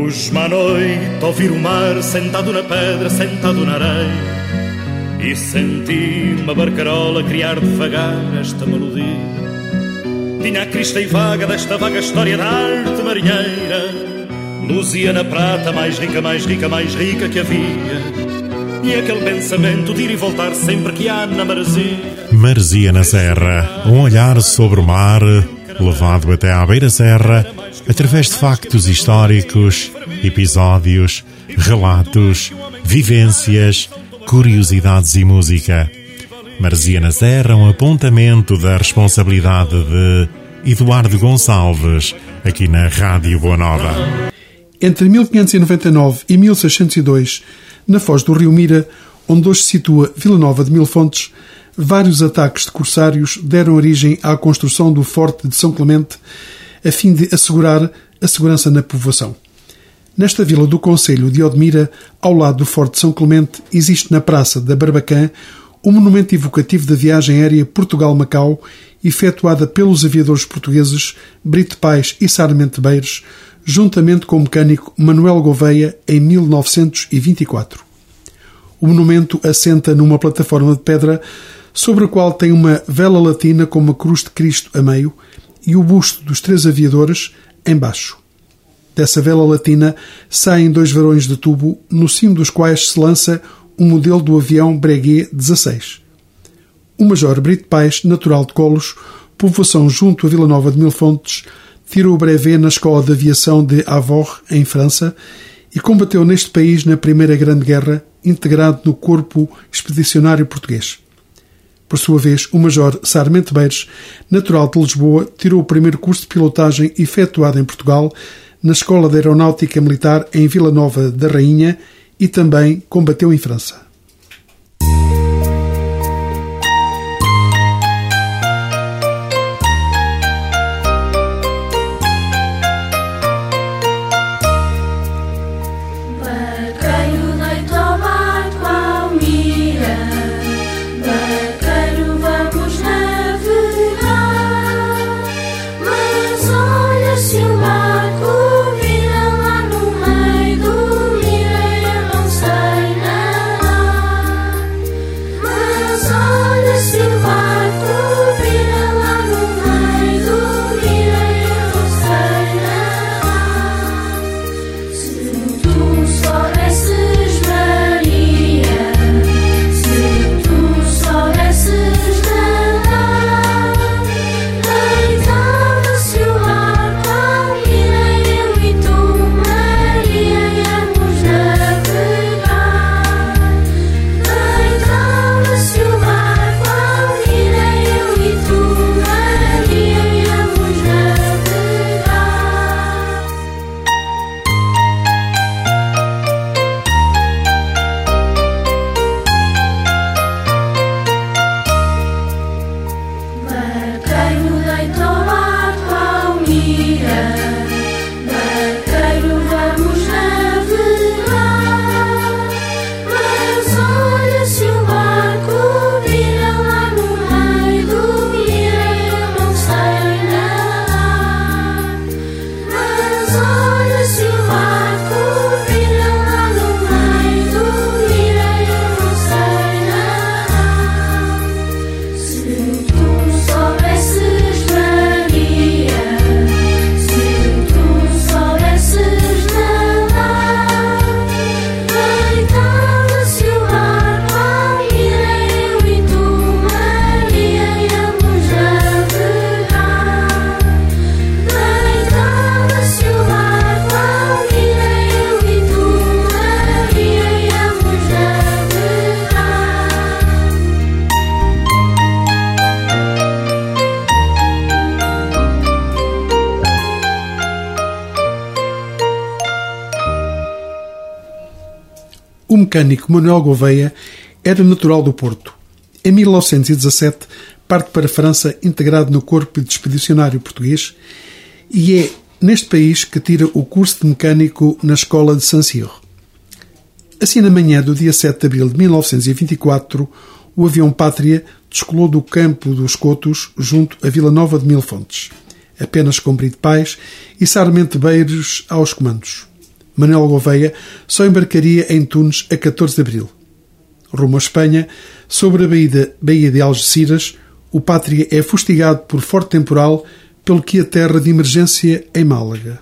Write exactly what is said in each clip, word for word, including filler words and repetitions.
Pus-me à noite a ouvir o mar, sentado na pedra, sentado na areia, e senti uma barcarola criar devagar esta melodia. Tinha a crista e vaga desta vaga história da arte marinheira, luzia na prata mais rica, mais rica, mais rica que havia, e aquele pensamento de ir e voltar sempre que há na maresia. Maresia na Serra, um olhar sobre o mar, levado até à beira-serra, através de factos históricos, episódios, relatos, vivências, curiosidades e música. Maresia na Serra, um apontamento da responsabilidade de Eduardo Gonçalves, aqui na Rádio Boa Nova. Entre mil quinhentos e noventa e nove e mil seiscentos e dois, na foz do rio Mira, onde hoje se situa Vila Nova de Mil Fontes, vários ataques de corsários deram origem à construção do Forte de São Clemente, a fim de assegurar a segurança na povoação. Nesta vila do concelho de Odmira, ao lado do Forte de São Clemente, existe na Praça da Barbacã um monumento evocativo da viagem aérea Portugal-Macau, efetuada pelos aviadores portugueses Brito Pais e Sarmento Beires, juntamente com o mecânico Manuel Gouveia, em mil novecentos e vinte e quatro. O monumento assenta numa plataforma de pedra sobre a qual tem uma vela latina com uma cruz de Cristo a meio e o busto dos três aviadores em baixo. Dessa vela latina saem dois varões de tubo, no cimo dos quais se lança um modelo do avião Breguet dezasseis. O Major Brito Pais, natural de Colos, povoação junto a Vila Nova de Mil Fontes, tirou o brevet na Escola de Aviação de Avord, em França, e combateu neste país na Primeira Grande Guerra, integrado no Corpo Expedicionário Português. Por sua vez, o Major Sarmento Beires, natural de Lisboa, tirou o primeiro curso de pilotagem efetuado em Portugal, na Escola de Aeronáutica Militar em Vila Nova da Rainha, e também combateu em França. O mecânico Manuel Gouveia era natural do Porto. Em mil novecentos e dezassete parte para a França integrado no Corpo Expedicionário Português e é neste país que tira o curso de mecânico na Escola de Saint-Cyr. Assim, na manhã do dia sete de abril de mil novecentos e vinte e quatro, o avião Pátria descolou do campo dos Cotos junto a Vila Nova de Mil Fontes, apenas com Brito Pais e Sarmento Beires aos comandos. Manuel Gouveia, só embarcaria em Tunes a catorze de abril. Rumo à Espanha, sobre a Baía, Baía de Algeciras, o Pátria é fustigado por forte temporal, pelo que aterra de emergência em Málaga.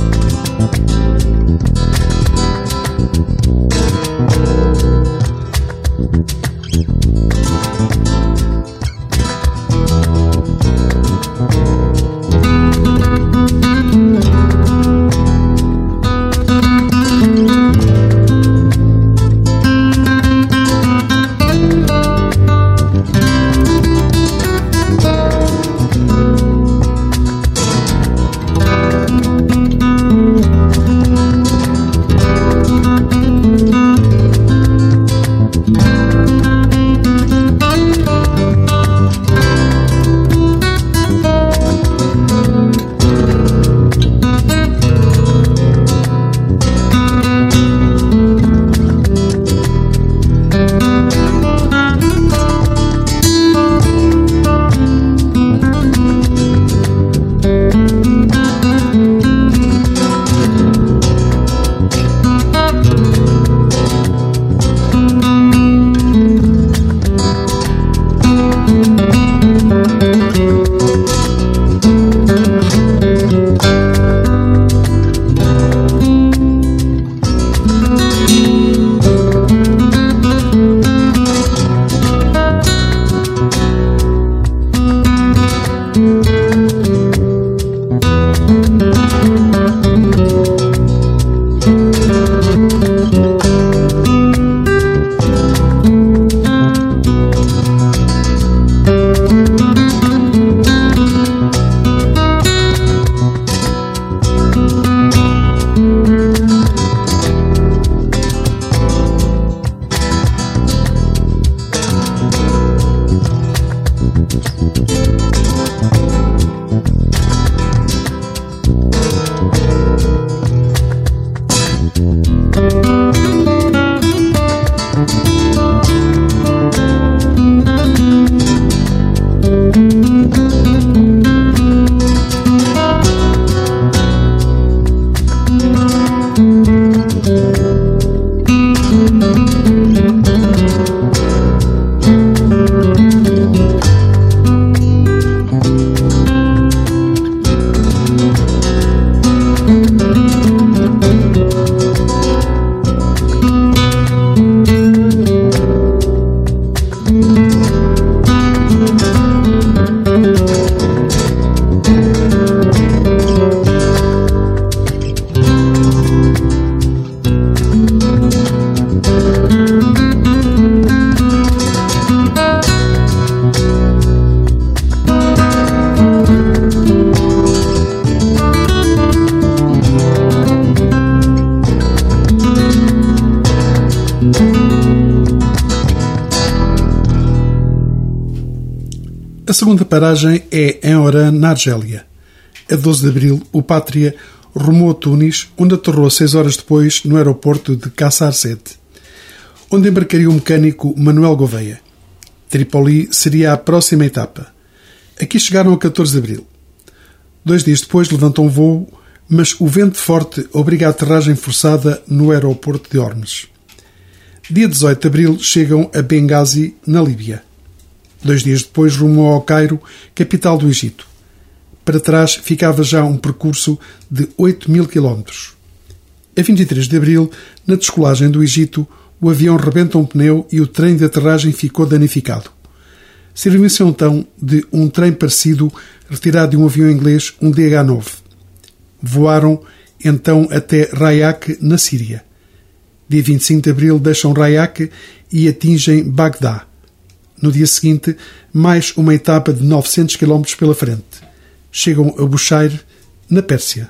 A segunda paragem é em Oran, na Argélia. A doze de abril, o Pátria rumou a Tunis, onde aterrou seis horas depois no aeroporto de Caçarcete, onde embarcaria o mecânico Manuel Gouveia. Tripoli seria a próxima etapa. Aqui chegaram a catorze de abril. Dois dias depois levantou um voo, mas o vento forte obriga a aterragem forçada no aeroporto de Ormes. Dia dezoito de abril chegam a Benghazi, na Líbia. Dois dias depois rumou ao Cairo, capital do Egito. Para trás ficava já um percurso de oito mil quilómetros. A vinte e três de abril, na descolagem do Egito, o avião rebenta um pneu e o trem de aterragem ficou danificado. Serviu-se então de um trem parecido retirado de um avião inglês, um D H nove. Voaram então até Rayak, na Síria. Dia vinte e cinco de abril deixam Rayak e atingem Bagdá. No dia seguinte, mais uma etapa de novecentos quilómetros pela frente. Chegam a Bushehr, na Pérsia.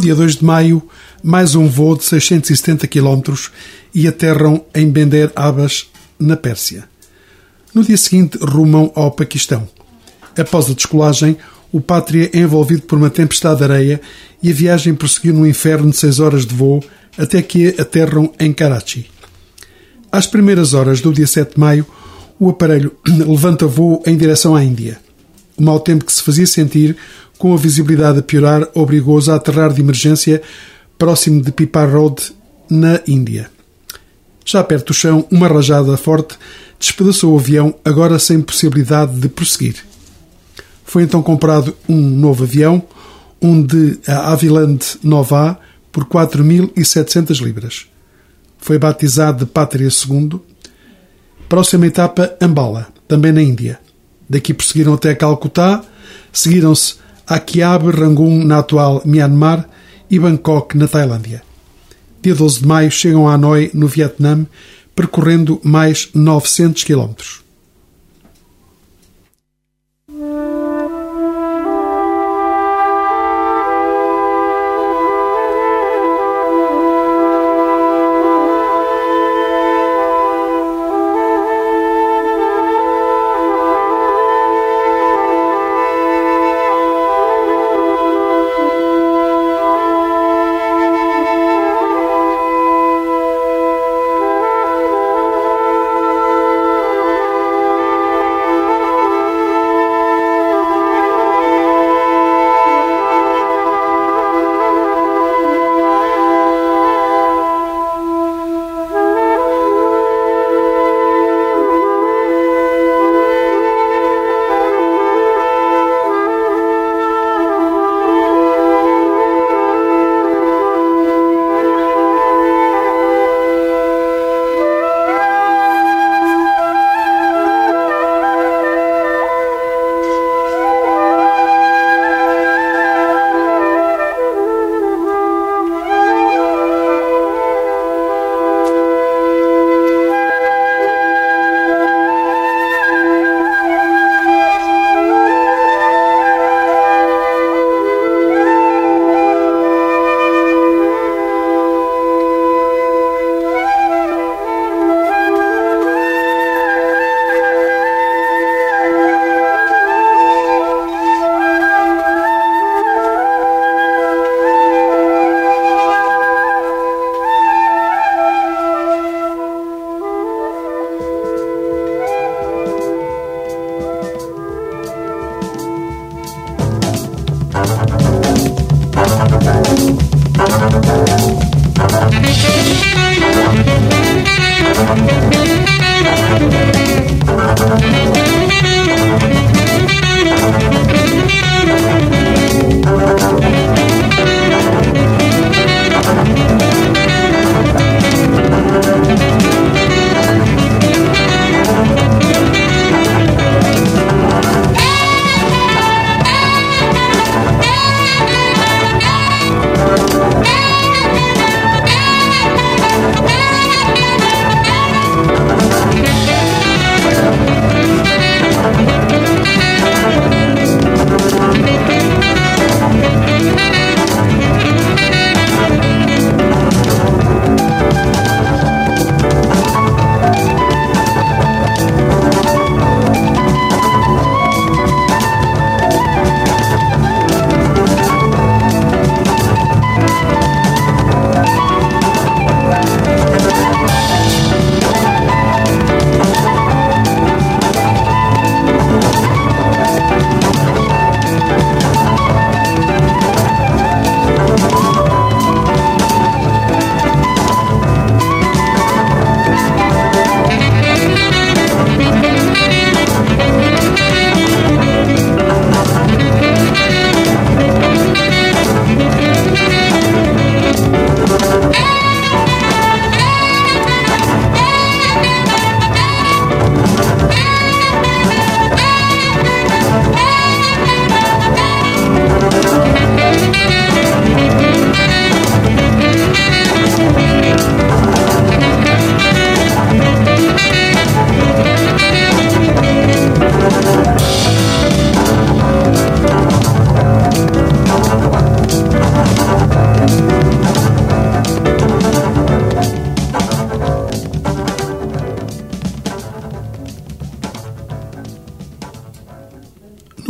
dia dois de maio, mais um voo de seiscentos e setenta quilómetros e aterram em Bandar Abbas, na Pérsia. No dia seguinte, rumam ao Paquistão. Após a descolagem, o Pátria é envolvido por uma tempestade de areia e a viagem prosseguiu num inferno de seis horas de voo até que aterram em Karachi. Às primeiras horas do dia sete de maio, o aparelho levanta voo em direção à Índia. O mau tempo que se fazia sentir, com a visibilidade a piorar, obrigou-os a aterrar de emergência próximo de Pipar Road, na Índia. Já perto do chão, uma rajada forte despedaçou o avião, agora sem possibilidade de prosseguir. Foi então comprado um novo avião, um de Havilland Nova, por quatro mil e setecentas libras. Foi batizado de Pátria segundo. Próxima etapa, Ambala, também na Índia. Daqui prosseguiram até Calcutá, seguiram-se a Kiab, Rangoon, na atual Myanmar, e Bangkok, na Tailândia. Dia doze de maio chegam a Hanoi, no Vietnã, percorrendo mais novecentos quilómetros.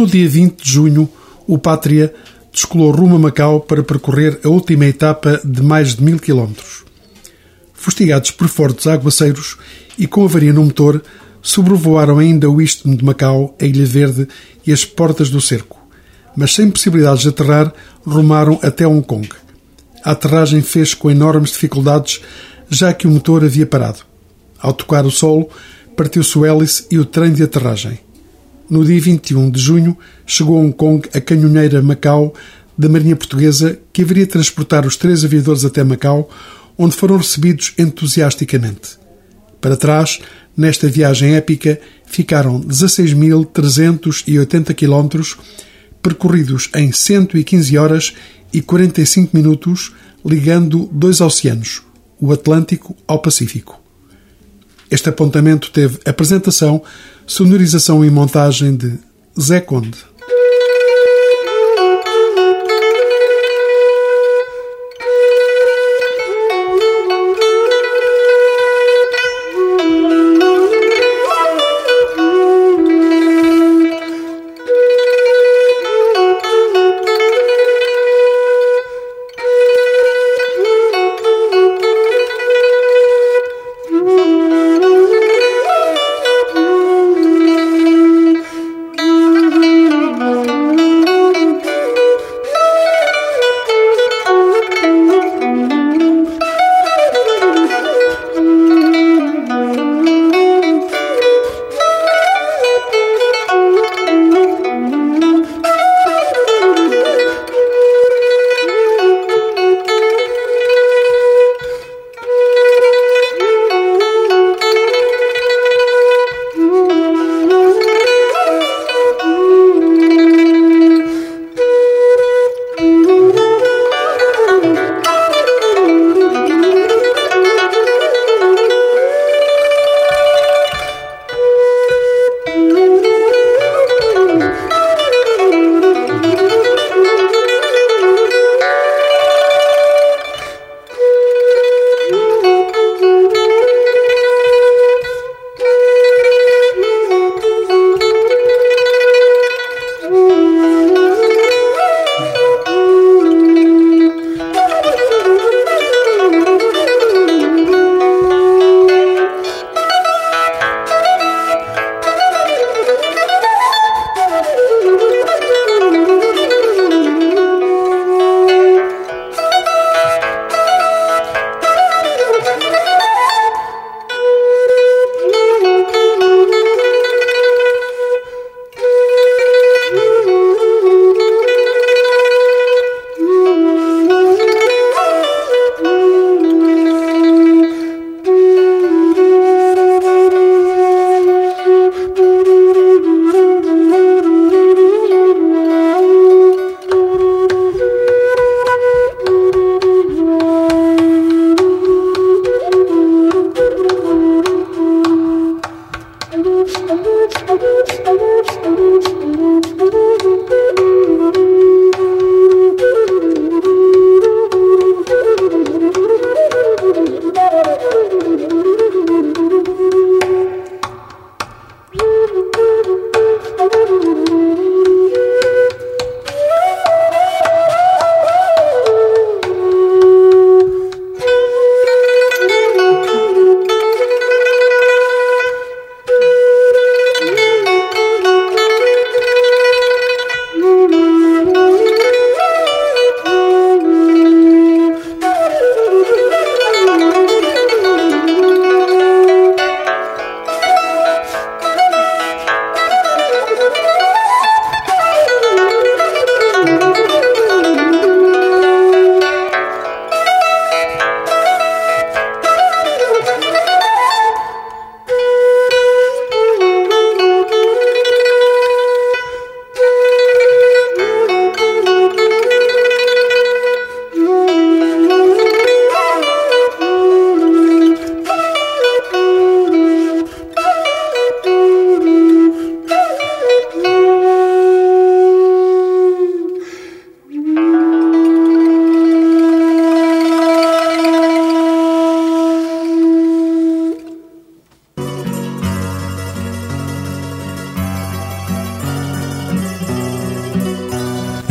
no dia vinte de junho, o Pátria descolou rumo a Macau para percorrer a última etapa de mais de mil quilómetros. Fustigados por fortes aguaceiros e com avaria no motor, sobrevoaram ainda o istmo de Macau, a Ilha Verde e as portas do cerco. Mas sem possibilidades de aterrar, rumaram até Hong Kong. A aterragem fez com enormes dificuldades, já que o motor havia parado. Ao tocar o solo, partiu-se o hélice e o trem de aterragem. No dia vinte e um de junho, chegou a Hong Kong a canhoneira Macau da Marinha Portuguesa, que haveria de transportar os três aviadores até Macau, onde foram recebidos entusiasticamente. Para trás, nesta viagem épica, ficaram dezasseis mil trezentos e oitenta quilómetros, percorridos em cento e quinze horas e quarenta e cinco minutos, ligando dois oceanos, o Atlântico ao Pacífico. Este apontamento teve apresentação, sonorização e montagem de Zé Conde.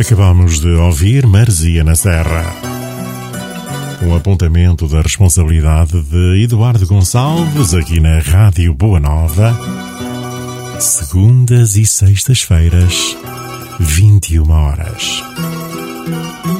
Acabamos de ouvir Maresia na Serra. Um apontamento da responsabilidade de Eduardo Gonçalves aqui na Rádio Boa Nova. Segundas e sextas-feiras, vinte e uma horas.